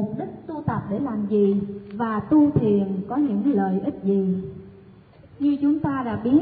mục đích tu tập để làm gì và tu thiền có những lợi ích gì. Như chúng ta đã biết,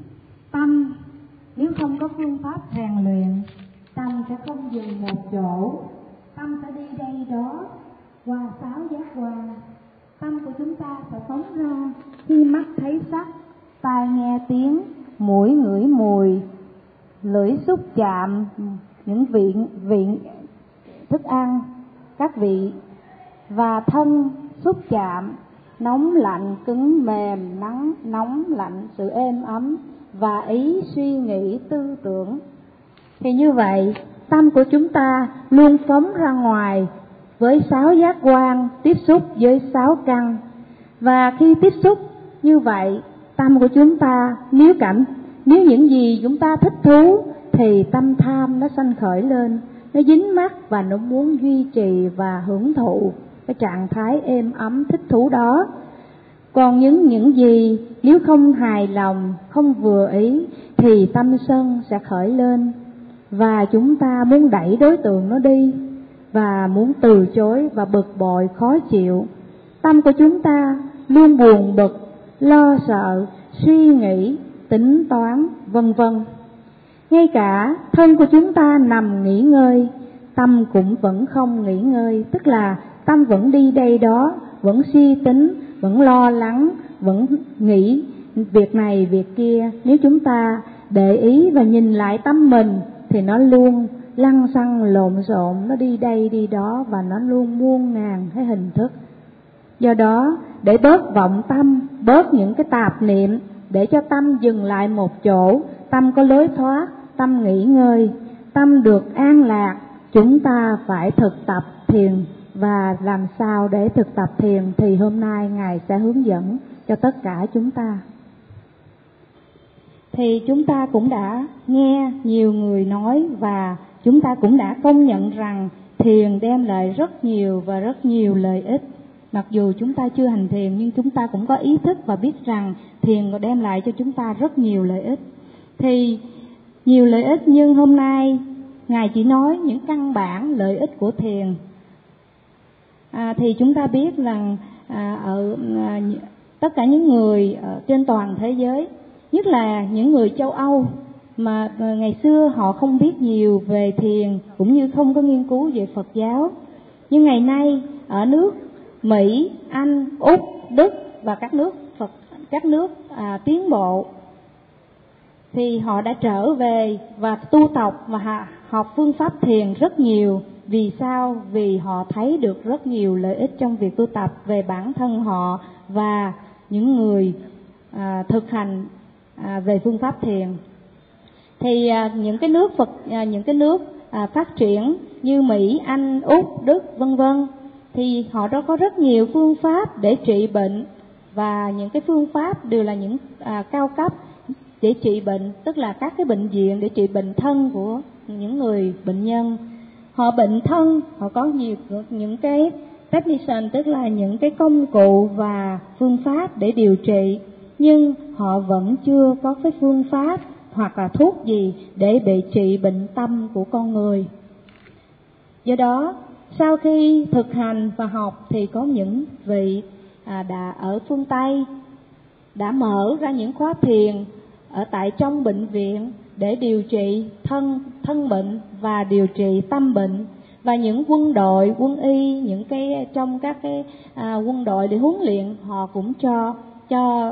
tâm nếu không có phương pháp rèn luyện, tâm sẽ không dừng một chỗ, tâm sẽ đi đây đó qua 6 giác quan. Tâm của chúng ta sẽ phóng ra khi mắt thấy sắc, tai nghe tiếng, mũi ngửi mùi, lưỡi xúc chạm những vị thức ăn, các vị, và thân xúc chạm nóng lạnh, cứng mềm, nóng lạnh, sự êm ấm, và ý suy nghĩ tư tưởng. Thì như vậy, tâm của chúng ta luôn phóng ra ngoài với 6 giác quan, tiếp xúc với 6 căn. Và khi tiếp xúc như vậy, tâm của chúng ta nếu những gì chúng ta thích thú thì tâm tham nó sanh khởi lên, nó dính mắc và nó muốn duy trì và hưởng thụ cái trạng thái êm ấm thích thú đó. Còn những gì nếu không hài lòng, không vừa ý thì tâm sân sẽ khởi lên, và chúng ta muốn đẩy đối tượng nó đi và muốn từ chối và bực bội khó chịu. Tâm của chúng ta luôn buồn bực, lo sợ, suy nghĩ, tính toán, vân vân. Ngay cả thân của chúng ta nằm nghỉ ngơi, tâm cũng vẫn không nghỉ ngơi, tức là tâm vẫn đi đây đó, vẫn suy tính, vẫn lo lắng, vẫn nghĩ việc này việc kia. Nếu chúng ta để ý và nhìn lại tâm mình thì nó luôn lăng xăng lộn xộn, nó đi đây đi đó và nó luôn muôn ngàn cái hình thức. Do đó, để bớt vọng tâm, bớt những cái tạp niệm, để cho tâm dừng lại một chỗ, tâm có lối thoát, tâm nghỉ ngơi, tâm được an lạc, chúng ta phải thực tập thiền. Và làm sao để thực tập thiền thì hôm nay Ngài sẽ hướng dẫn cho tất cả chúng ta. Thì chúng ta cũng đã nghe nhiều người nói và chúng ta cũng đã công nhận rằng thiền đem lại rất nhiều và rất nhiều lợi ích. Mặc dù chúng ta chưa hành thiền nhưng chúng ta cũng có ý thức và biết rằng thiền đem lại cho chúng ta rất nhiều lợi ích. Thì nhiều lợi ích nhưng hôm nay Ngài chỉ nói những căn bản lợi ích của thiền. Thì chúng ta biết rằng tất cả những người trên toàn thế giới, nhất là những người châu Âu mà ngày xưa họ không biết nhiều về thiền cũng như không có nghiên cứu về Phật giáo. Nhưng ngày nay ở nước Mỹ, Anh, Úc, Đức và các nước tiến bộ thì họ đã trở về và tu tập và học phương pháp thiền rất nhiều. Vì sao? Vì họ thấy được rất nhiều lợi ích trong việc tu tập về bản thân họ và những người thực hành về phương pháp thiền. Thì những cái nước phát triển như Mỹ, Anh, Úc, Đức vân vân thì họ đã có rất nhiều phương pháp để trị bệnh, và những cái phương pháp đều là những cao cấp để trị bệnh, tức là các cái bệnh viện để trị bệnh thân của những người bệnh nhân. Họ bệnh thân, họ có nhiều những cái technician, tức là những cái công cụ và phương pháp để điều trị, nhưng họ vẫn chưa có cái phương pháp hoặc là thuốc gì để trị bệnh tâm của con người. Do đó, sau khi thực hành và học thì có những vị đã ở phương Tây đã mở ra những khóa thiền ở tại trong bệnh viện để điều trị thân bệnh và điều trị tâm bệnh. Và những quân đội, quân y, những cái trong các cái quân đội để huấn luyện, họ cũng cho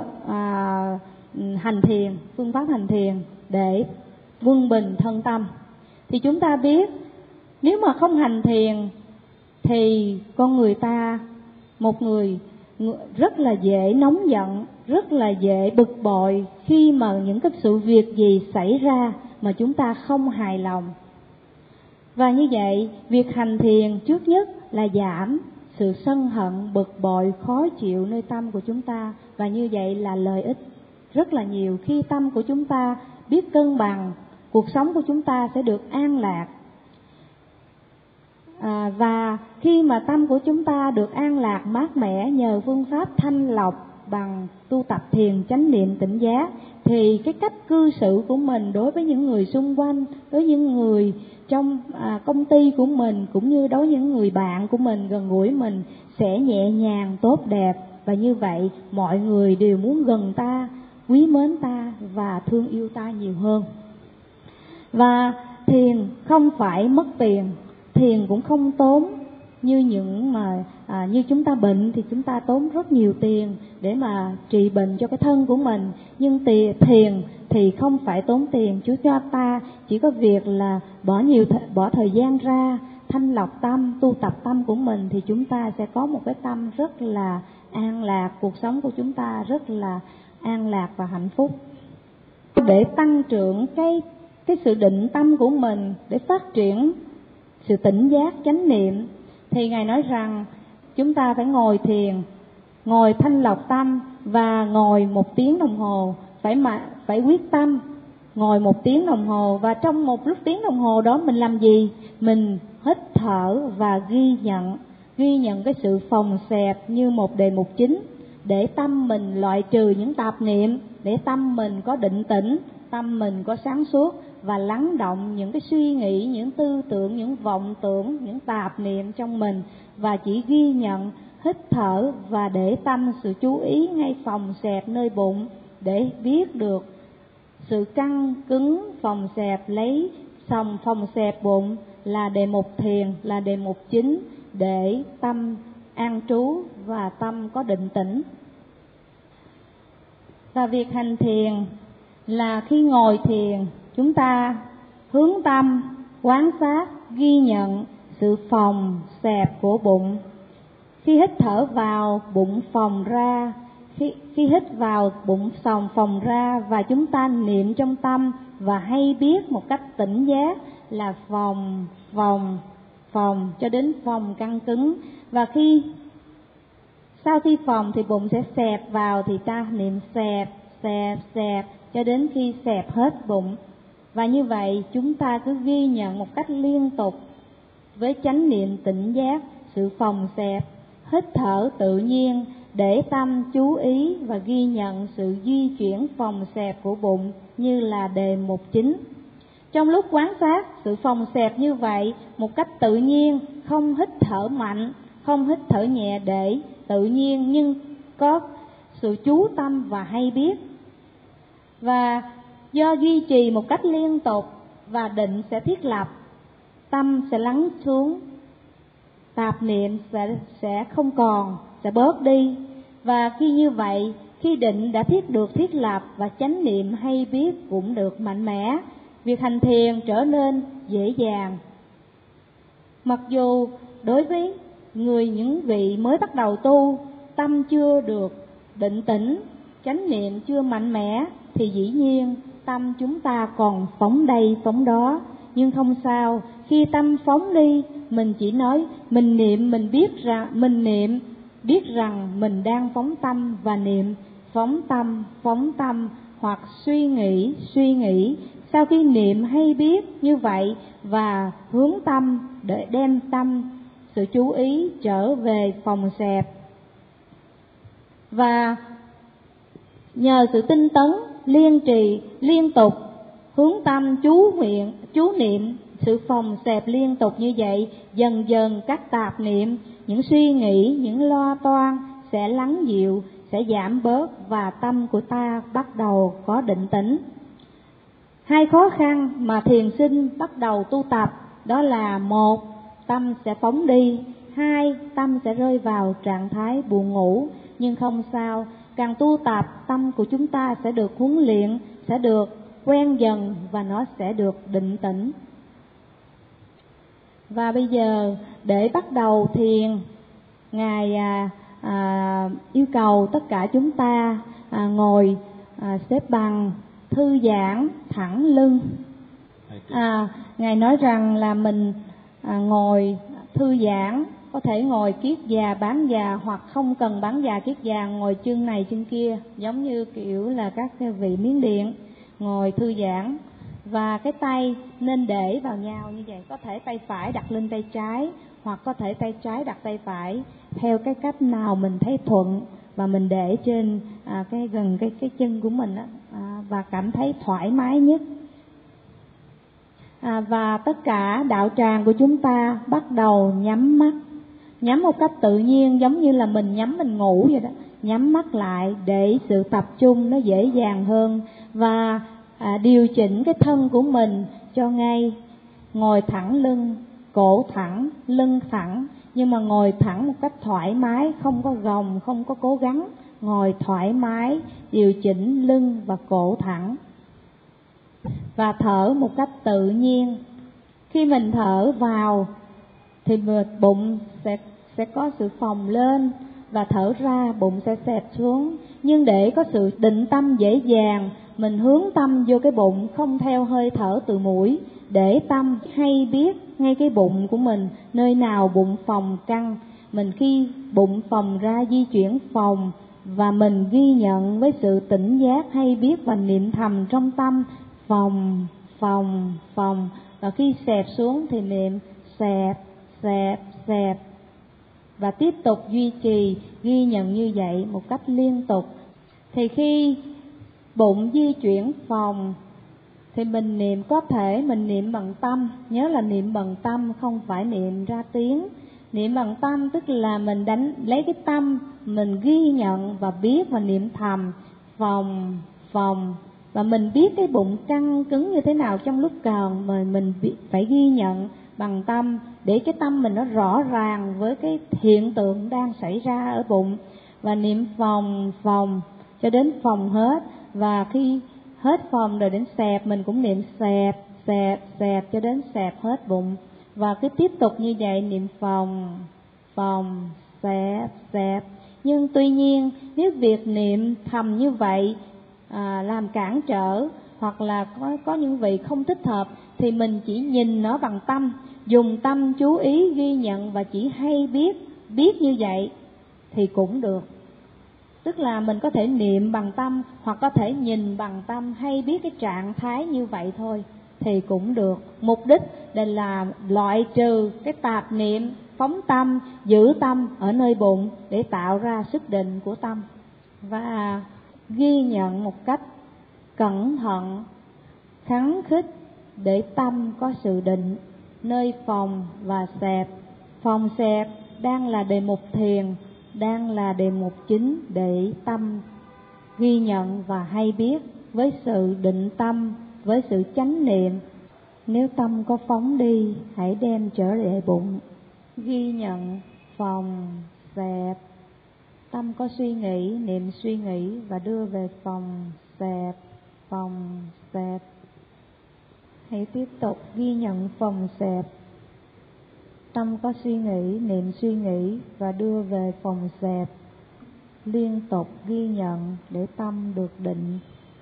hành thiền, phương pháp hành thiền để quân bình thân tâm. Thì chúng ta biết nếu mà không hành thiền thì con người ta, một người rất là dễ nóng giận, rất là dễ bực bội khi mà những cái sự việc gì xảy ra mà chúng ta không hài lòng. Và như vậy, việc hành thiền trước nhất là giảm sự sân hận, bực bội, khó chịu nơi tâm của chúng ta. Và như vậy là lợi ích rất là nhiều. Khi tâm của chúng ta biết cân bằng, cuộc sống của chúng ta sẽ được an lạc. Và khi mà tâm của chúng ta được an lạc mát mẻ nhờ phương pháp thanh lọc bằng tu tập thiền chánh niệm tỉnh giác, thì cái cách cư xử của mình đối với những người xung quanh, đối với những người trong công ty của mình, cũng như đối với những người bạn của mình gần gũi mình sẽ nhẹ nhàng, tốt đẹp, và như vậy mọi người đều muốn gần ta, quý mến ta và thương yêu ta nhiều hơn. Và thiền không phải mất tiền, thiền cũng không tốn như những mà như chúng ta bệnh thì chúng ta tốn rất nhiều tiền để mà trị bệnh cho cái thân của mình. Nhưng thiền thì không phải tốn tiền, Chúa cho ta chỉ có việc là bỏ thời gian ra thanh lọc tâm, tu tập tâm của mình, thì chúng ta sẽ có một cái tâm rất là an lạc, cuộc sống của chúng ta rất là an lạc và hạnh phúc. Để tăng trưởng cái sự định tâm của mình, để phát triển sự tỉnh giác, chánh niệm, thì Ngài nói rằng chúng ta phải ngồi thiền, ngồi thanh lọc tâm và ngồi 1 tiếng đồng hồ, phải quyết tâm ngồi 1 tiếng đồng hồ. Và trong một tiếng đồng hồ đó mình làm gì? Mình hít thở và ghi nhận cái sự phòng xẹp như một đề mục chính, để tâm mình loại trừ những tạp niệm, để tâm mình có định tĩnh, tâm mình có sáng suốt và lắng động những cái suy nghĩ, những tư tưởng, những vọng tưởng, những tạp niệm trong mình, và chỉ ghi nhận, hít thở và để tâm sự chú ý ngay phòng xẹp nơi bụng, để biết được sự căng cứng phòng xẹp, lấy phòng xẹp bụng là đề mục thiền, là đề mục chính để tâm an trú và tâm có định tĩnh. Và việc hành thiền là khi ngồi thiền, chúng ta hướng tâm, quán sát, ghi nhận sự phồng xẹp của bụng. Khi hít thở vào, bụng phồng ra, khi hít vào, bụng phồng ra, và chúng ta niệm trong tâm và hay biết một cách tỉnh giác là phồng cho đến phồng căng cứng. Và sau khi phồng thì bụng sẽ xẹp vào, thì ta niệm xẹp cho đến khi xẹp hết bụng. Và như vậy chúng ta cứ ghi nhận một cách liên tục với chánh niệm tỉnh giác sự phồng xẹp, hít thở tự nhiên, để tâm chú ý và ghi nhận sự di chuyển phồng xẹp của bụng như là đề mục chính. Trong lúc quán sát sự phồng xẹp như vậy một cách tự nhiên, không hít thở mạnh, không hít thở nhẹ, để tự nhiên nhưng có sự chú tâm và hay biết. Và do duy trì một cách liên tục và định sẽ thiết lập, tâm sẽ lắng xuống, tạp niệm sẽ không còn, sẽ bớt đi. Và khi như vậy, khi định đã được thiết lập và chánh niệm hay biết cũng được mạnh mẽ, việc hành thiền trở nên dễ dàng. Mặc dù đối với những vị mới bắt đầu tu, tâm chưa được định tĩnh, chánh niệm chưa mạnh mẽ, thì dĩ nhiên tâm chúng ta còn phóng đây phóng đó. Nhưng không sao, khi tâm phóng đi, mình chỉ nói mình niệm, mình biết rằng mình đang phóng tâm và niệm, phóng tâm hoặc suy nghĩ. Sau khi niệm hay biết như vậy và hướng tâm để đem tâm sự chú ý trở về phòng xẹp, và nhờ sự tinh tấn liên trì liên tục hướng tâm chú niệm sự phòng xẹp liên tục như vậy, dần dần các tạp niệm, những suy nghĩ, những lo toan sẽ lắng dịu, sẽ giảm bớt, và tâm của ta bắt đầu có định tĩnh. 2 khó khăn mà thiền sinh bắt đầu tu tập đó là: 1, tâm sẽ phóng đi; 2, tâm sẽ rơi vào trạng thái buồn ngủ. Nhưng không sao, càng tu tập, tâm của chúng ta sẽ được huấn luyện, sẽ được quen dần và nó sẽ được định tĩnh. Và bây giờ để bắt đầu thiền, Ngài yêu cầu tất cả chúng ta ngồi xếp bằng, thư giãn, thẳng lưng. Ngài nói rằng là mình ngồi thư giãn, có thể ngồi kiết già, bán già, hoặc không cần bán già kiết già, ngồi chân này chân kia, giống như kiểu là các vị Miến Điện, ngồi thư giãn. Và cái tay nên để vào nhau như vậy, có thể tay phải đặt lên tay trái, hoặc có thể tay trái đặt tay phải, theo cái cách nào mình thấy thuận, và mình để trên gần cái chân của mình á, và cảm thấy thoải mái nhất. Và tất cả đạo tràng của chúng ta bắt đầu nhắm mắt, nhắm một cách tự nhiên, giống như là mình nhắm mình ngủ vậy đó. Nhắm mắt lại để sự tập trung nó dễ dàng hơn, và điều chỉnh cái thân của mình cho ngay. Ngồi thẳng lưng, cổ thẳng, lưng thẳng, nhưng mà ngồi thẳng một cách thoải mái, không có gồng, không có cố gắng. Ngồi thoải mái, điều chỉnh lưng và cổ thẳng. Và thở một cách tự nhiên. Khi mình thở vào thì bụng sẽ có sự phồng lên, và thở ra bụng sẽ xẹp xuống. Nhưng để có sự định tâm dễ dàng, mình hướng tâm vô cái bụng, không theo hơi thở từ mũi, để tâm hay biết ngay cái bụng của mình, nơi nào bụng phồng căng. Mình khi bụng phồng ra di chuyển phồng, và mình ghi nhận với sự tỉnh giác hay biết và niệm thầm trong tâm phồng, phồng, phồng. Và khi xẹp xuống thì niệm xẹp, xẹp, xẹp. Và tiếp tục duy trì ghi nhận như vậy một cách liên tục. Thì khi bụng di chuyển phồng thì mình niệm, có thể mình niệm bằng tâm. Nhớ là niệm bằng tâm, không phải niệm ra tiếng. Niệm bằng tâm tức là mình lấy cái tâm, mình ghi nhận và biết và niệm thầm phồng, phồng. Và mình biết cái bụng căng cứng như thế nào trong lúc cần, mà mình phải ghi nhận bằng tâm, để cái tâm mình nó rõ ràng với cái hiện tượng đang xảy ra ở bụng. Và niệm phồng, phồng cho đến phồng hết. Và khi hết phồng rồi đến xẹp, mình cũng niệm xẹp, xẹp, xẹp cho đến xẹp hết bụng. Và cứ tiếp tục như vậy, niệm phồng, phồng, xẹp, xẹp. Nhưng tuy nhiên nếu việc niệm thầm như vậy làm cản trở, hoặc là có những vị không thích hợp, thì mình chỉ nhìn nó bằng tâm, dùng tâm chú ý ghi nhận và chỉ hay biết như vậy thì cũng được. Tức là mình có thể niệm bằng tâm, hoặc có thể nhìn bằng tâm, hay biết cái trạng thái như vậy thôi thì cũng được. Mục đích là loại trừ cái tạp niệm, phóng tâm, giữ tâm ở nơi bụng để tạo ra sức định của tâm. Và ghi nhận một cách cẩn thận, khắng khích để tâm có sự định nơi phồng và xẹp. Phồng xẹp đang là đề mục thiền, đang là đề mục chính để tâm ghi nhận và hay biết với sự định tâm, với sự chánh niệm. Nếu tâm có phóng đi, hãy đem trở lại bụng, ghi nhận phồng, xẹp. Tâm có suy nghĩ, niệm suy nghĩ và đưa về phồng, xẹp, phồng, xẹp. Hãy tiếp tục ghi nhận phồng, xẹp. Tâm có suy nghĩ, niệm suy nghĩ và đưa về phồng, xẹp. Liên tục ghi nhận để tâm được định.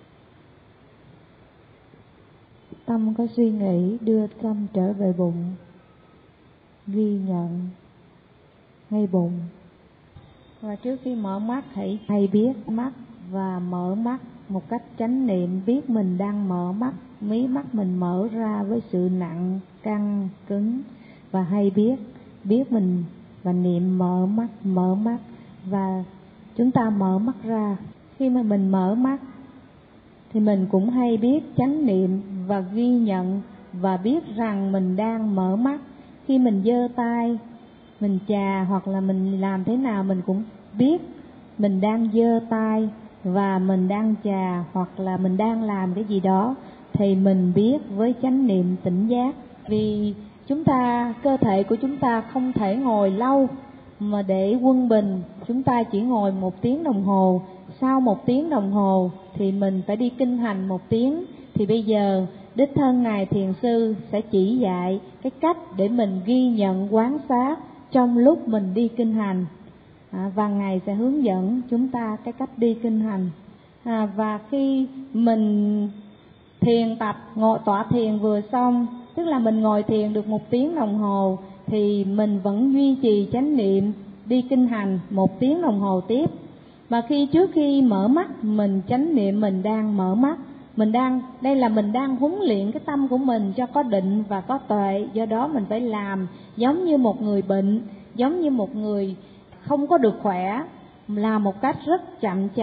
Tâm có suy nghĩ, đưa tâm trở về bụng, ghi nhận ngay bụng. Và trước khi mở mắt, hãy hay biết mắt và mở mắt một cách chánh niệm, biết mình đang mở mắt, mí mắt mình mở ra với sự nặng, căng, cứng. Và hay biết mình và niệm mở mắt. Và chúng ta mở mắt ra. Khi mà mình mở mắt thì mình cũng hay biết chánh niệm và ghi nhận và biết rằng mình đang mở mắt. Khi mình giơ tay, mình chà hoặc là mình làm thế nào, mình cũng biết mình đang giơ tay và mình đang chà hoặc là mình đang làm cái gì đó, thì mình biết với chánh niệm tỉnh giác. Vì cơ thể của chúng ta không thể ngồi lâu mà để quân bình. Chúng ta chỉ ngồi 1 tiếng đồng hồ. Sau 1 tiếng đồng hồ thì mình phải đi kinh hành 1 tiếng. Thì bây giờ đích thân Ngài Thiền Sư sẽ chỉ dạy cái cách để mình ghi nhận quán sát trong lúc mình đi kinh hành. Và Ngài sẽ hướng dẫn chúng ta cái cách đi kinh hành. Và khi mình thiền tập, tọa thiền vừa xong, tức là mình ngồi thiền được 1 tiếng đồng hồ, thì mình vẫn duy trì chánh niệm đi kinh hành 1 tiếng đồng hồ tiếp. Và trước khi mở mắt, mình chánh niệm mình đang mở mắt. Mình đang huấn luyện cái tâm của mình cho có định và có tuệ. Do đó mình phải làm giống như một người bệnh, giống như một người không có được khỏe, làm một cách rất chậm chạp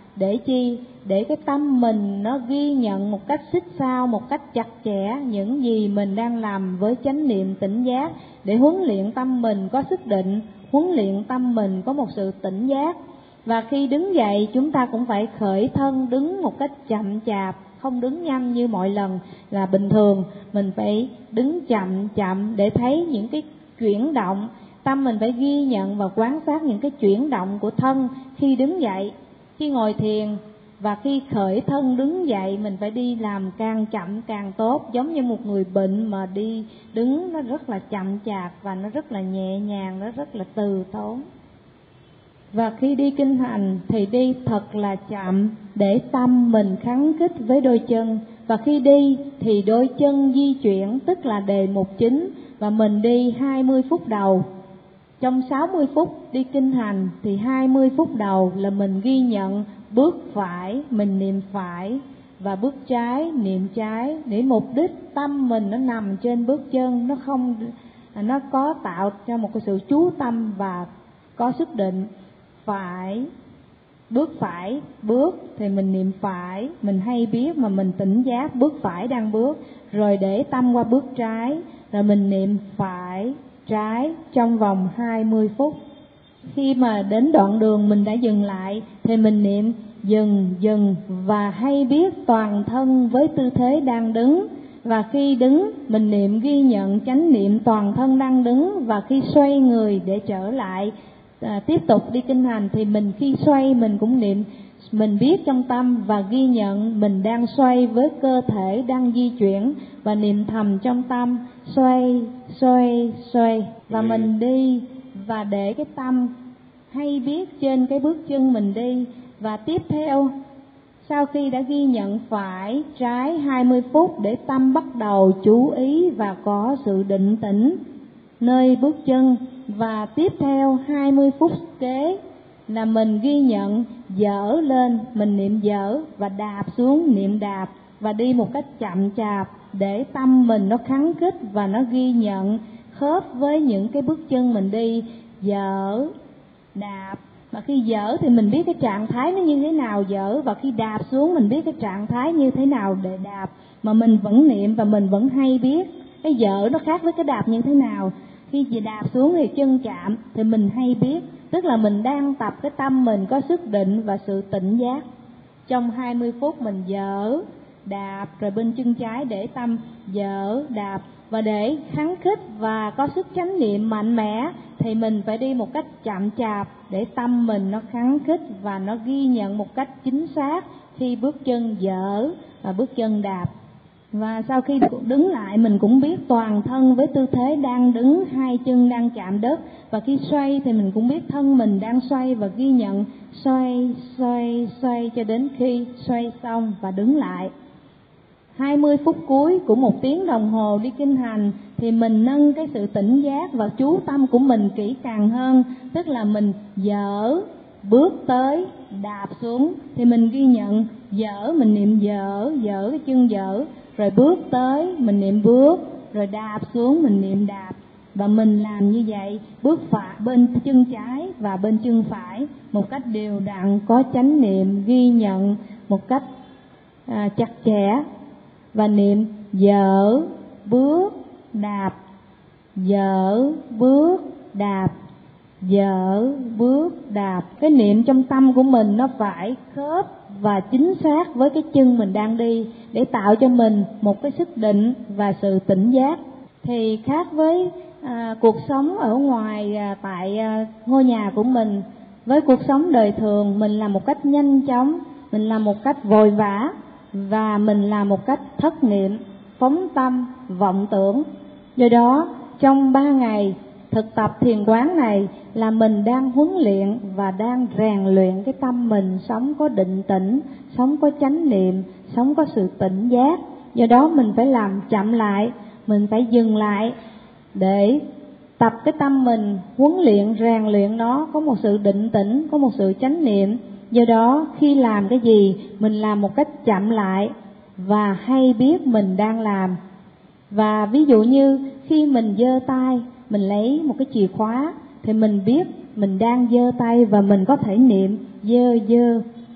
Để chi? Để cái tâm mình nó ghi nhận một cách xích sao, một cách chặt chẽ những gì mình đang làm với chánh niệm tỉnh giác, để huấn luyện tâm mình có sức định, huấn luyện tâm mình có một sự tỉnh giác. Và khi đứng dậy chúng ta cũng phải khởi thân đứng một cách chậm chạp, không đứng nhanh như mọi lần là bình thường. Mình phải đứng chậm chậm để thấy những cái chuyển động. Tâm mình phải ghi nhận và quan sát những cái chuyển động của thân khi đứng dậy, khi ngồi thiền, và khi khởi thân đứng dậy mình phải đi làm càng chậm càng tốt. Giống như một người bệnh mà đi đứng nó rất là chậm chạp và nó rất là nhẹ nhàng, nó rất là từ tốn. Và khi đi kinh hành thì đi thật là chậm để tâm mình khắng khít với đôi chân. Và khi đi thì đôi chân di chuyển, tức là đề mục chính, và mình đi 20 phút đầu. Trong 60 phút đi kinh hành thì 20 phút đầu là mình ghi nhận bước phải, mình niệm phải, và bước trái, niệm trái, để mục đích tâm mình nó nằm trên bước chân, nó có tạo ra một cái sự chú tâm và có sức định. Phải, bước phải, bước thì mình niệm phải, mình hay biết mà mình tỉnh giác bước phải đang bước, rồi để tâm qua bước trái, rồi mình niệm phải, trái trong vòng 20 phút. Khi mà đến đoạn đường mình đã dừng lại thì mình niệm dừng, dừng, và hay biết toàn thân với tư thế đang đứng. Và khi đứng mình niệm ghi nhận chánh niệm toàn thân đang đứng. Và khi xoay người để trở lại tiếp tục đi kinh hành thì mình khi xoay mình cũng niệm, mình biết trong tâm và ghi nhận mình đang xoay với cơ thể đang di chuyển, và niệm thầm trong tâm xoay, xoay, xoay. Và mình đi và để cái tâm hay biết trên cái bước chân mình đi. Và tiếp theo, sau khi đã ghi nhận phải, trái 20 phút, để tâm bắt đầu chú ý và có sự định tĩnh nơi bước chân. Và tiếp theo 20 phút kế là mình ghi nhận dở lên, mình niệm dở, và đạp xuống, niệm đạp, và đi một cách chậm chạp để tâm mình nó khắng khít và nó ghi nhận khớp với những cái bước chân mình đi. Dở, đạp, và khi dở thì mình biết cái trạng thái nó như thế nào dở, và khi đạp xuống mình biết cái trạng thái như thế nào để đạp. Mà mình vẫn niệm và mình vẫn hay biết cái dở nó khác với cái đạp như thế nào. Khi đạp xuống thì chân chạm thì mình hay biết, tức là mình đang tập cái tâm mình có sức định và sự tỉnh giác. Trong 20 phút mình dở, đạp, rồi bên chân trái để tâm dở, đạp. Và để khắng khít và có sức chánh niệm mạnh mẽ thì mình phải đi một cách chậm chạp để tâm mình nó khắng khít và nó ghi nhận một cách chính xác khi bước chân dở và bước chân đạp. Và sau khi đứng lại mình cũng biết toàn thân với tư thế đang đứng, hai chân đang chạm đất. Và khi xoay thì mình cũng biết thân mình đang xoay và ghi nhận xoay, xoay, xoay cho đến khi xoay xong và đứng lại. 20 phút cuối của 1 tiếng đồng hồ đi kinh hành thì mình nâng cái sự tỉnh giác và chú tâm của mình kỹ càng hơn. Tức là mình dở, bước tới, đạp xuống thì mình ghi nhận dở, mình niệm dở, dở cái chân dở, rồi bước tới mình niệm bước, rồi đạp xuống mình niệm đạp. Và mình làm như vậy, bước phải bên chân trái và bên chân phải một cách đều đặn, có chánh niệm ghi nhận một cách chặt chẽ. Và niệm dở, bước, đạp, dở, bước, đạp, dở, bước, đạp. Cái niệm trong tâm của mình nó phải khớp và chính xác với cái chân mình đang đi để tạo cho mình một cái sức định và sự tỉnh giác. Thì khác với cuộc sống ở ngoài tại ngôi nhà của mình, với cuộc sống đời thường mình làm một cách nhanh chóng, mình làm một cách vội vã, và mình làm một cách thất niệm, phóng tâm, vọng tưởng. Do đó trong 3 ngày thực tập thiền quán này là mình đang huấn luyện và đang rèn luyện cái tâm mình sống có định tĩnh, sống có chánh niệm, sống có sự tỉnh giác. Do đó mình phải làm chậm lại, mình phải dừng lại để tập cái tâm mình, huấn luyện, rèn luyện nó có một sự định tĩnh, có một sự chánh niệm. Do đó khi làm cái gì mình làm một cách chậm lại và hay biết mình đang làm. Và ví dụ như khi mình giơ tay, mình lấy một cái chìa khóa thì mình biết mình đang giơ tay và mình có thể niệm giơ giơ.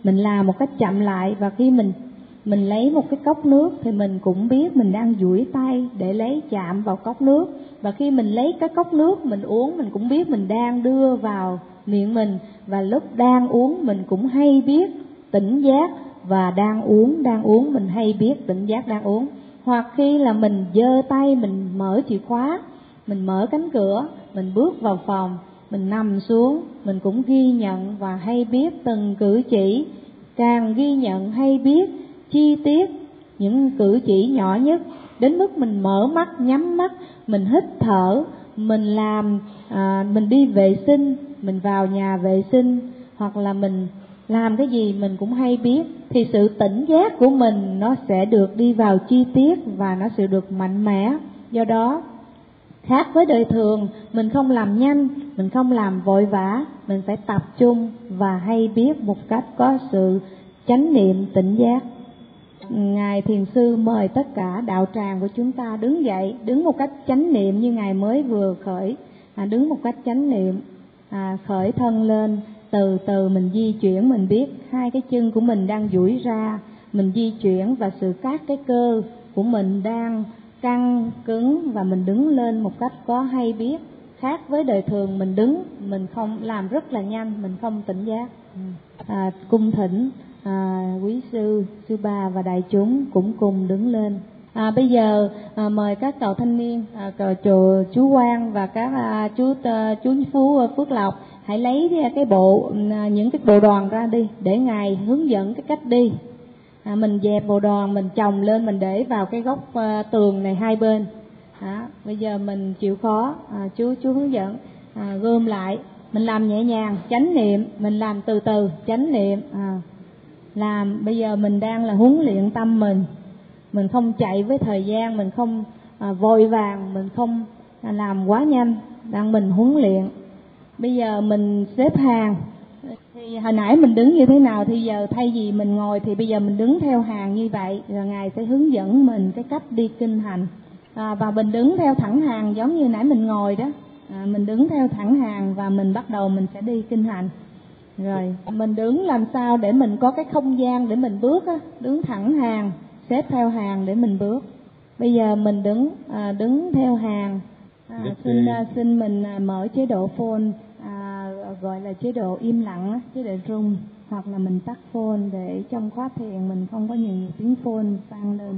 mình làm một cách chậm lại, và khi mình lấy một cái cốc nước thì mình cũng biết mình đang duỗi tay để lấy chạm vào cốc nước, và khi mình lấy cái cốc nước mình uống mình cũng biết mình đang đưa vào miệng mình, và lúc đang uống mình cũng hay biết tỉnh giác và đang uống mình hay biết tỉnh giác đang uống. Hoặc khi là mình giơ tay mình mở chìa khóa, mình mở cánh cửa, mình bước vào phòng, mình nằm xuống, mình cũng ghi nhận và hay biết từng cử chỉ, càng ghi nhận hay biết chi tiết những cử chỉ nhỏ nhất, đến mức mình mở mắt nhắm mắt, mình hít thở, mình mình đi vệ sinh, mình vào nhà vệ sinh, hoặc là mình làm cái gì mình cũng hay biết, thì sự tỉnh giác của mình nó sẽ được đi vào chi tiết và nó sẽ được mạnh mẽ. Do đó khác với đời thường, mình không làm nhanh, mình không làm vội vã, mình phải tập trung và hay biết một cách có sự chánh niệm tỉnh giác. Ngài Thiền Sư mời tất cả đạo tràng của chúng ta đứng dậy, đứng một cách chánh niệm như Ngài mới vừa khởi, đứng một cách chánh niệm, khởi thân lên, từ từ mình di chuyển, mình biết hai cái chân của mình đang duỗi ra, mình di chuyển và sự các cái cơ của mình đang căng cứng, và mình đứng lên một cách có hay biết. Khác với đời thường mình đứng, mình không làm rất là nhanh, mình không tỉnh giác. Cung thỉnh quý sư, sư bà và đại chúng cũng cùng đứng lên. Bây giờ mời các cậu thanh niên, chú Quang và các chú Phú Phước Lộc hãy lấy cái những cái bộ đoàn ra đi để Ngài hướng dẫn cái cách đi. Mình dẹp bộ đoàn, mình chồng lên, mình để vào cái góc tường này hai bên. Bây giờ mình chịu khó, chú hướng dẫn, gom lại, mình làm nhẹ nhàng, chánh niệm, mình làm từ từ, chánh niệm, làm. Bây giờ mình đang là huấn luyện tâm mình không chạy với thời gian, mình không vội vàng, mình không làm quá nhanh, đang mình huấn luyện. Bây giờ mình xếp hàng, thì hồi nãy mình đứng như thế nào thì giờ thay vì mình ngồi thì bây giờ mình đứng theo hàng như vậy, rồi Ngài sẽ hướng dẫn mình cái cách đi kinh hành. Và mình đứng theo thẳng hàng giống như nãy mình ngồi đó, mình đứng theo thẳng hàng và mình bắt đầu mình sẽ đi kinh hành. Rồi mình đứng làm sao để mình có cái không gian để mình bước á, đứng thẳng hàng, xếp theo hàng để mình bước. Bây giờ mình đứng theo hàng. Xin mình mở chế độ phone, gọi là chế độ im lặng, chế độ rung, hoặc là mình tắt phone để trong khóa thiền mình không có nhiều tiếng phone vang lên.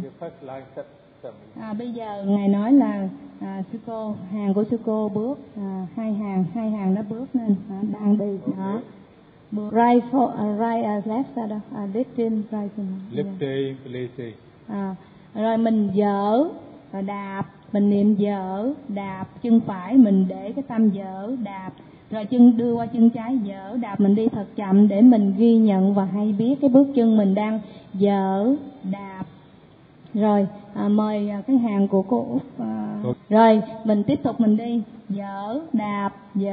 Bây giờ Ngài nói là sư cô, hàng của sư cô bước, hai hàng đã bước lên, đang đi đó. Right, left side, lifting, right. Lifting, placing. Rồi mình dỡ và đạp, mình niệm dỡ, đạp, chân phải mình để cái tâm dỡ, đạp, rồi chân đưa qua chân trái, dỡ, đạp, mình đi thật chậm để mình ghi nhận và hay biết cái bước chân mình đang dỡ, đạp. Rồi mời cái hàng của cô Út. Rồi mình tiếp tục mình đi dỡ, đạp,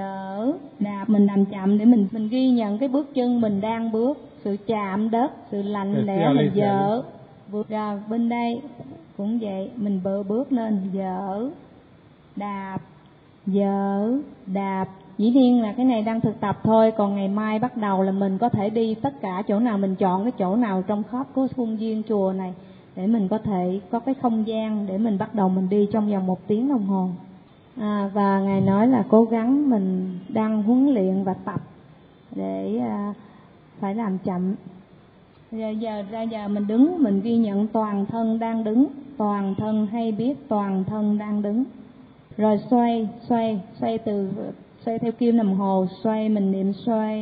mình làm chậm để mình ghi nhận cái bước chân mình đang bước, sự chạm đất, sự lạnh lẽo, mình dỡ. Bước ra bên đây cũng vậy, mình bước lên dỡ, đạp, dĩ nhiên là cái này đang thực tập thôi, còn ngày mai bắt đầu là mình có thể đi tất cả chỗ nào, mình chọn cái chỗ nào trong khắp cái khuôn viên chùa này để mình có thể có cái không gian để mình bắt đầu mình đi trong vòng 1 tiếng đồng hồ. Và Ngài nói là cố gắng, mình đang huấn luyện và tập để phải làm chậm. Giờ mình đứng, mình ghi nhận toàn thân đang đứng, toàn thân hay biết toàn thân đang đứng. Rồi xoay theo kim đồng hồ, xoay, mình niệm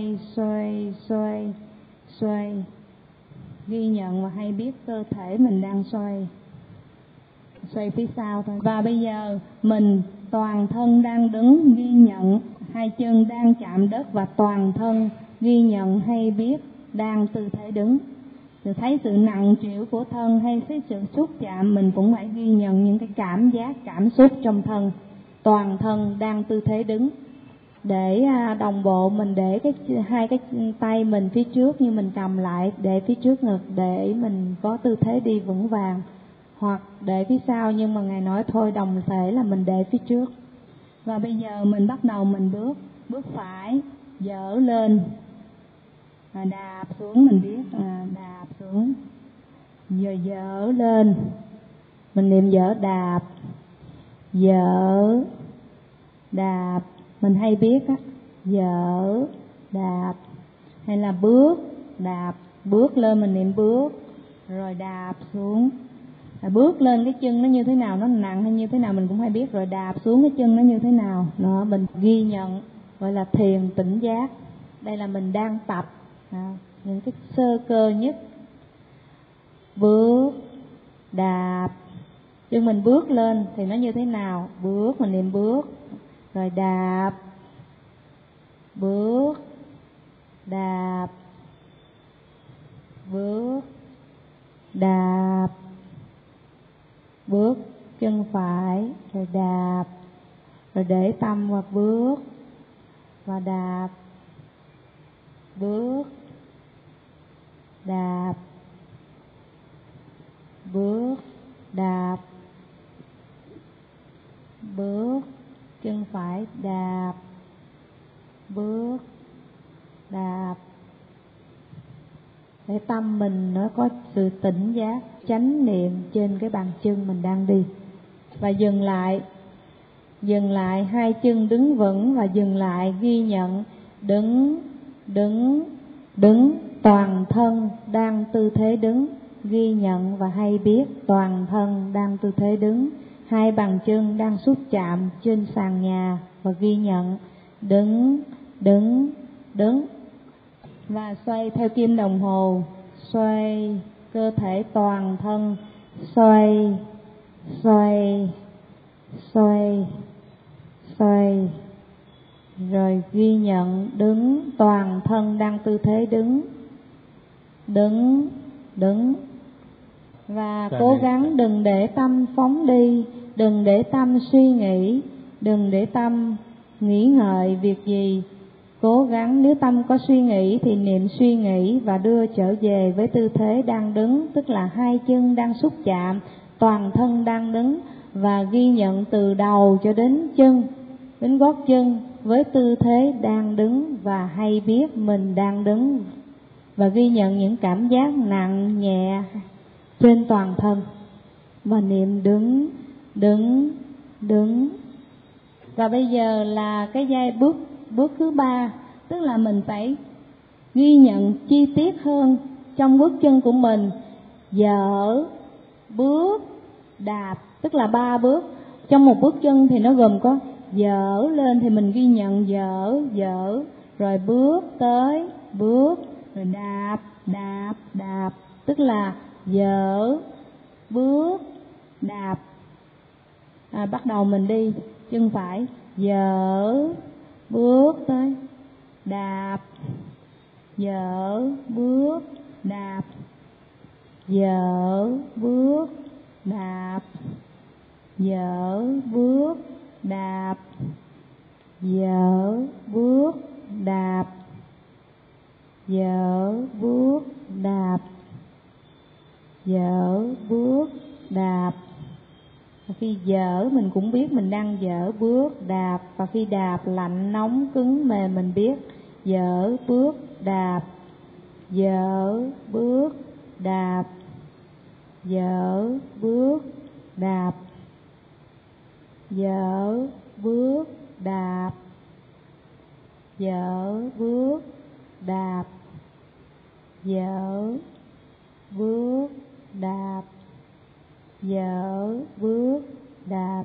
xoay, ghi nhận và hay biết cơ thể mình đang xoay phía sau thôi. Và bây giờ mình toàn thân đang đứng, ghi nhận hai chân đang chạm đất và toàn thân ghi nhận hay biết đang tư thế đứng. Rồi thấy sự nặng trĩu của thân hay thấy sự xúc chạm, mình cũng phải ghi nhận những cái cảm giác, cảm xúc trong thân. Toàn thân đang tư thế đứng. Để đồng bộ mình để hai cái tay mình phía trước, như mình cầm lại để phía trước ngực để mình có tư thế đi vững vàng, hoặc để phía sau, nhưng mà Ngài nói thôi đồng thể là mình để phía trước. Và bây giờ mình bắt đầu mình bước phải, dỡ lên, Đạp xuống mình biết, đạp xuống. Giờ dỡ lên, mình niệm dỡ đạp, dỡ đạp, mình hay biết á, dỡ đạp, hay là bước đạp, bước lên mình niệm bước, rồi đạp xuống. Bước lên cái chân nó như thế nào, nó nặng hay như thế nào mình cũng hay biết, rồi đạp xuống cái chân nó như thế nào, nó mình ghi nhận, gọi là thiền tỉnh giác. Đây là mình đang tập những cái sơ cơ nhất. Bước đạp, chân mình bước lên thì nó như thế nào, bước mình niệm bước, rồi đạp, bước đạp, bước đạp, bước chân phải, rồi đạp, rồi để tâm vào bước và đạp, bước đạp, bước đạp, bước chân phải đạp, bước đạp, để tâm mình nó có sự tỉnh giác, chánh niệm trên cái bàn chân mình đang đi. Và dừng lại, hai chân đứng vững và dừng lại, ghi nhận đứng, đứng, đứng, toàn thân đang tư thế đứng, ghi nhận và hay biết toàn thân đang tư thế đứng. Hai bàn chân đang xúc chạm trên sàn nhà và ghi nhận đứng, đứng, đứng. Và xoay theo kim đồng hồ, xoay cơ thể toàn thân, xoay, xoay, xoay, xoay. Rồi ghi nhận đứng, toàn thân đang tư thế đứng, đứng, đứng. Và cố gắng đừng để tâm phóng đi, đừng để tâm suy nghĩ, đừng để tâm nghĩ ngợi việc gì. Cố gắng, nếu tâm có suy nghĩ thì niệm suy nghĩ và đưa trở về với tư thế đang đứng, tức là hai chân đang xúc chạm, toàn thân đang đứng, và ghi nhận từ đầu cho đến chân, đến gót chân với tư thế đang đứng, và hay biết mình đang đứng, và ghi nhận những cảm giác nặng nhẹ trên toàn thân, và niệm đứng, đứng, đứng. Và bây giờ là cái giai bước thứ ba, tức là mình phải ghi nhận chi tiết hơn trong bước chân của mình. Dỡ, bước, đạp, tức là 3 bước. Trong một bước chân thì nó gồm có dỡ lên thì mình ghi nhận dỡ, dỡ, rồi bước tới, bước, rồi đạp, đạp, đạp, tức là dỡ, bước, đạp. Bắt đầu mình đi chân phải, dỡ, bước tới, đạp, dỡ, bước, đạp, dỡ, bước, đạp, dỡ, bước, đạp, dỡ, bước, đạp, dỡ, bước, đạp, dỡ, bước, đạp. Khi dỡ mình cũng biết mình đang dỡ bước đạp, và khi đạp lạnh nóng cứng mềm mình biết dỡ bước đạp, dỡ bước đạp, dỡ bước đạp, dỡ bước đạp, dỡ bước đạp, dỡ bước đạp, dỡ bước đạp.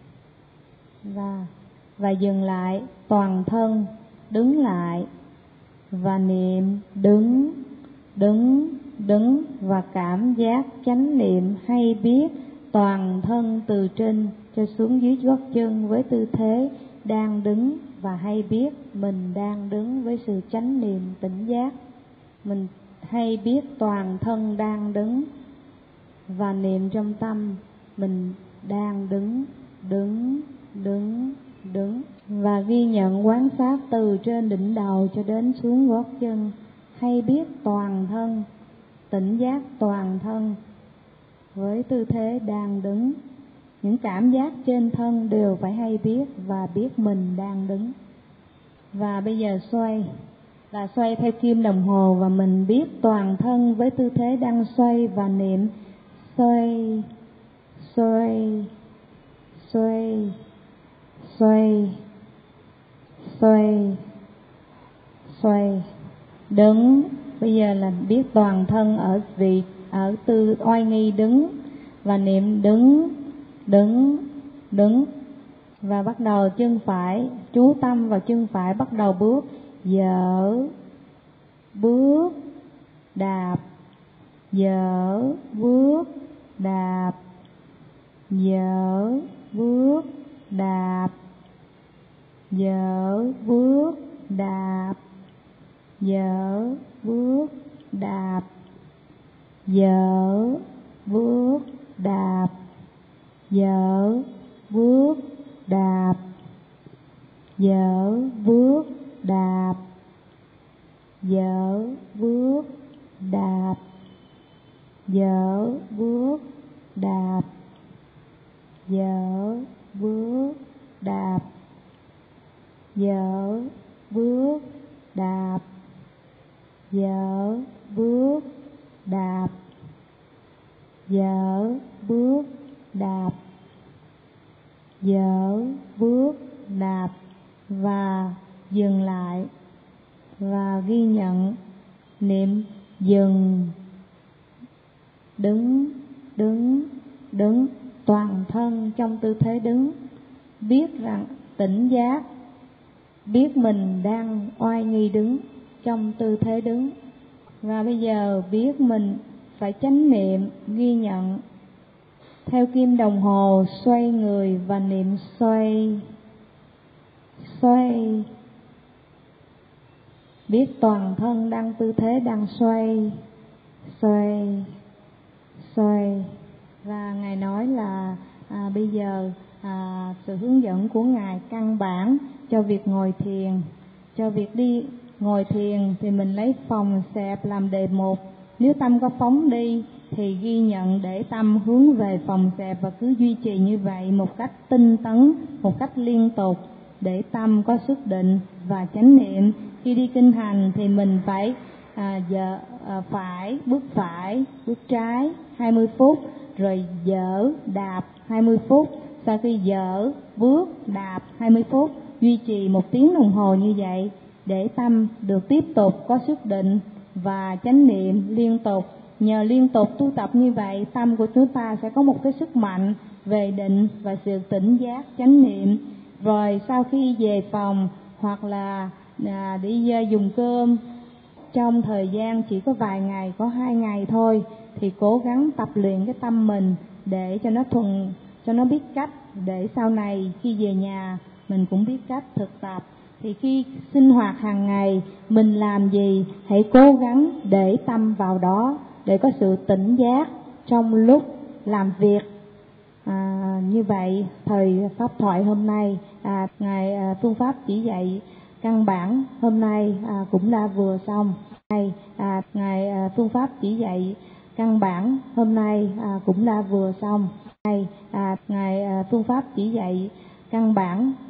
Và dừng lại, toàn thân đứng lại và niệm đứng, đứng, đứng, và cảm giác chánh niệm hay biết toàn thân từ trên cho xuống dưới gót chân với tư thế đang đứng, và hay biết mình đang đứng với sự chánh niệm tỉnh giác. Mình hay biết toàn thân đang đứng và niệm trong tâm mình đang đứng, đứng, đứng, đứng, và ghi nhận quán sát từ trên đỉnh đầu cho đến xuống gót chân, hay biết toàn thân, tỉnh giác toàn thân với tư thế đang đứng. Những cảm giác trên thân đều phải hay biết và biết mình đang đứng. Và bây giờ xoay, là xoay theo kim đồng hồ, và mình biết toàn thân với tư thế đang xoay và niệm xoay xoay xoay xoay xoay xoay. Đứng, bây giờ là biết toàn thân ở tư oai nghi đứng và niệm đứng đứng đứng, và bắt đầu chân phải, chú tâm vào chân phải, bắt đầu bước dở bước đạp, dở bước đạp, dở bước đạp, dở bước đạp, dở bước đạp, dở bước đạp, dở bước đạp, dở bước đạp, dở bước đạp, dở bước đạp, dở bước đạp, dở bước đạp, dở bước đạp, dở bước đạp, dở bước đạp, và dừng lại và ghi nhận niệm dừng, đứng đứng đứng, toàn thân trong tư thế đứng, biết rằng tỉnh giác, biết mình đang oai nghi đứng trong tư thế đứng. Và bây giờ biết mình phải chánh niệm ghi nhận theo kim đồng hồ, xoay người và niệm xoay xoay, biết toàn thân đang tư thế đang xoay xoay xoay. Và Ngài nói là bây giờ sự hướng dẫn của Ngài căn bản cho việc ngồi thiền. Cho việc đi ngồi thiền thì mình lấy phòng xẹp làm đề mục. Nếu tâm có phóng đi thì ghi nhận để tâm hướng về phòng xẹp, và cứ duy trì như vậy một cách tinh tấn, một cách liên tục, để tâm có sức định và chánh niệm. Khi đi kinh hành thì mình phải phải, bước trái 20 phút, rồi dở đạp 20 phút. Sau khi dở bước đạp 20 phút, duy trì 1 tiếng đồng hồ như vậy, để tâm được tiếp tục có sức định và chánh niệm liên tục. Nhờ liên tục tu tập như vậy, tâm của chúng ta sẽ có một cái sức mạnh về định và sự tỉnh giác chánh niệm. Rồi sau khi về phòng hoặc là đi dùng cơm, trong thời gian chỉ có vài ngày, có 2 ngày thôi, thì cố gắng tập luyện cái tâm mình để cho nó thuần, cho nó biết cách, để sau này khi về nhà mình cũng biết cách thực tập. Thì khi sinh hoạt hàng ngày mình làm gì, hãy cố gắng để tâm vào đó, để có sự tỉnh giác trong lúc làm việc. Như vậy thời pháp thoại hôm nay, Ngài phương pháp chỉ dạy căn bản hôm nay cũng đã vừa xong. Ngài phương pháp chỉ dạy căn bản hôm nay cũng đã vừa xong. Ngài phương pháp chỉ dạy căn bản